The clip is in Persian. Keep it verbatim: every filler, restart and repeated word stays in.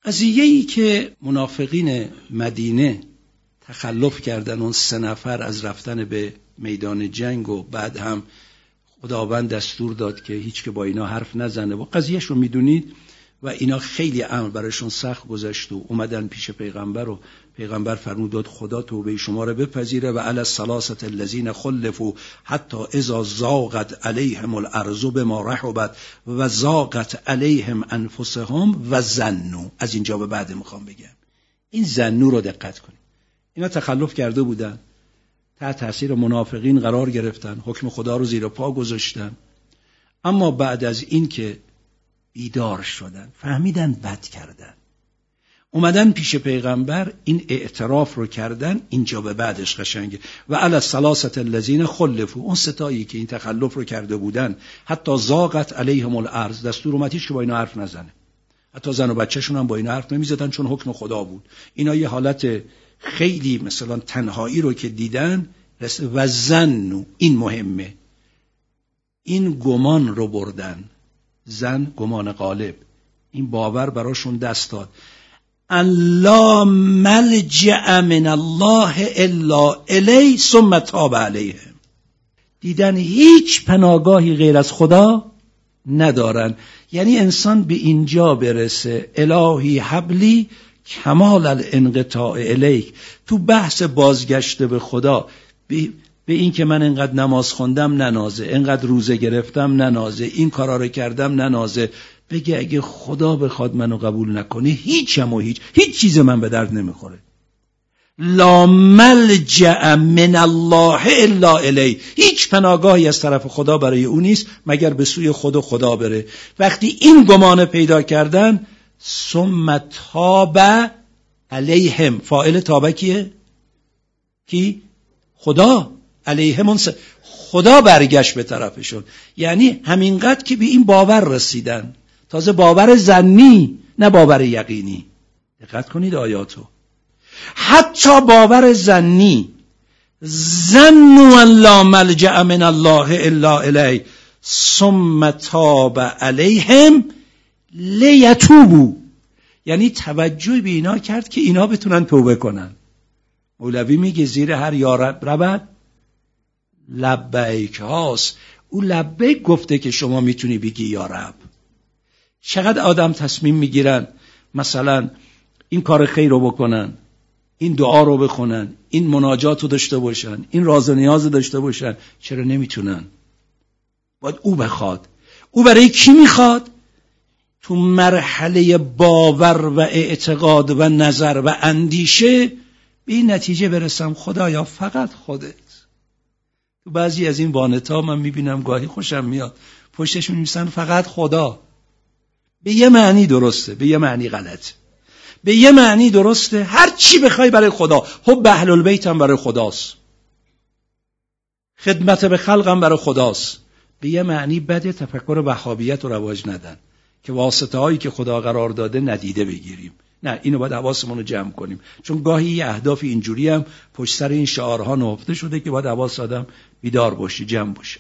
قضیه‌ای که منافقین مدینه تخلف کردن، اون سه نفر از رفتن به میدان جنگ و بعد هم خداوند دستور داد که هیچ که با اینا حرف نزنه و قضیهش رو میدونید و اینا خیلی امر برایشون سخت گذشت و اومدن پیش پیغمبر و پیغمبر فرمود داد خدا توبه شما رو بپذیره و علی الثلاثه الذین خلفوا حتی اذا ضاقت علیهم الارض بما رحبت و ضاقت علیهم انفسهم و ظنوا. از اینجا به بعد میخوام بگم این ظنوا رو دقت کنید. اینا تخلف کرده بودن، تحت تاثیر منافقین قرار گرفتن، حکم خدا رو زیر پا گذاشتن، اما بعد از این که بیدار شدن فهمیدن بد کردن، اومدن پیش پیغمبر این اعتراف رو کردن. اینجا به بعدش قشنگه و علی الثلاثه الذین خلفوا، اون ستایی که این تخلف رو کرده بودن حتی ضاقت علیهم الارض، دستور اومد هیچ که با اینا حرف نزنه، حتی زن و بچه‌شون هم با اینا حرف نمیزدن چون حکم خدا بود. اینا یه حالت خیلی مثلا تنهایی رو که دیدن و ظنوا، این مهمه، این گمان رو بردن، زن گمان غالب، این باور براشون دست داد. الله ملجأ من الله الا الی ثم تاب علیهم، دیدن هیچ پناهگاهی غیر از خدا ندارن. یعنی انسان به اینجا برسه الهی حبلی کمال الانقطاع الیک، تو بحث بازگشت به خدا، به, به این که من انقدر نماز خوندم ننازه، انقدر روزه گرفتم ننازه، این کارا رو کردم ننازه، بگه اگه خدا بخواد منو قبول نکنه هیچم و هیچ هیچ چیز من به درد نمیخوره. لا ملجأ من الله الا الی، هیچ پناهگاهی از طرف خدا برای او نیست مگر به سوی خود و خدا بره. وقتی این گمان پیدا کردن ثم تاب علیهم، فاعل تاب کیه؟ کی؟ خدا. علیهم خدا برگشت به طرفشون، یعنی همینقدر که به این باور رسیدن، تازه باور ظنی نه باور یقینی. دقت کنید آیاتو، حتی باور ظنی، ظنوا ان لا ملجأ من الله الا الیه ثم تاب علیهم لیتوبوا، یعنی توجه به اینا کرد که اینا بتونن توبه کنن. مولوی میگه زیر هر یا رب ربد لبیک هاست، او لبیک گفته که شما میتونی بگی یا رب. چقدر آدم تصمیم میگیرن مثلا این کار خیر رو بکنن، این دعا رو بخونن، این مناجات رو داشته باشن، این راز و نیاز رو داشته باشن، چرا نمیتونن؟ باید او بخواد. او برای کی میخواد؟ تو مرحله باور و اعتقاد و نظر و اندیشه به این نتیجه برسم خدایا فقط خودت. تو بعضی از این وانتا من میبینم گاهی خوشم میاد پشتش می‌نویسن فقط خدا. به یه معنی درسته، به یه معنی غلط. به یه معنی درسته هر چی بخوای برای خدا، حب اهل البیت هم برای خداست، خدمت به خلق هم برای خداست. به یه معنی بده تفکر وهابیت رو رواج ندن که واسطه هایی که خدا قرار داده ندیده بگیریم. نه، اینو باید حواسمون رو جمع کنیم، چون گاهی یه اهداف اینجوری هم پشت سر این شعارها نهفته شده که باید حواس آدم بیدار باشه، جمع باشه.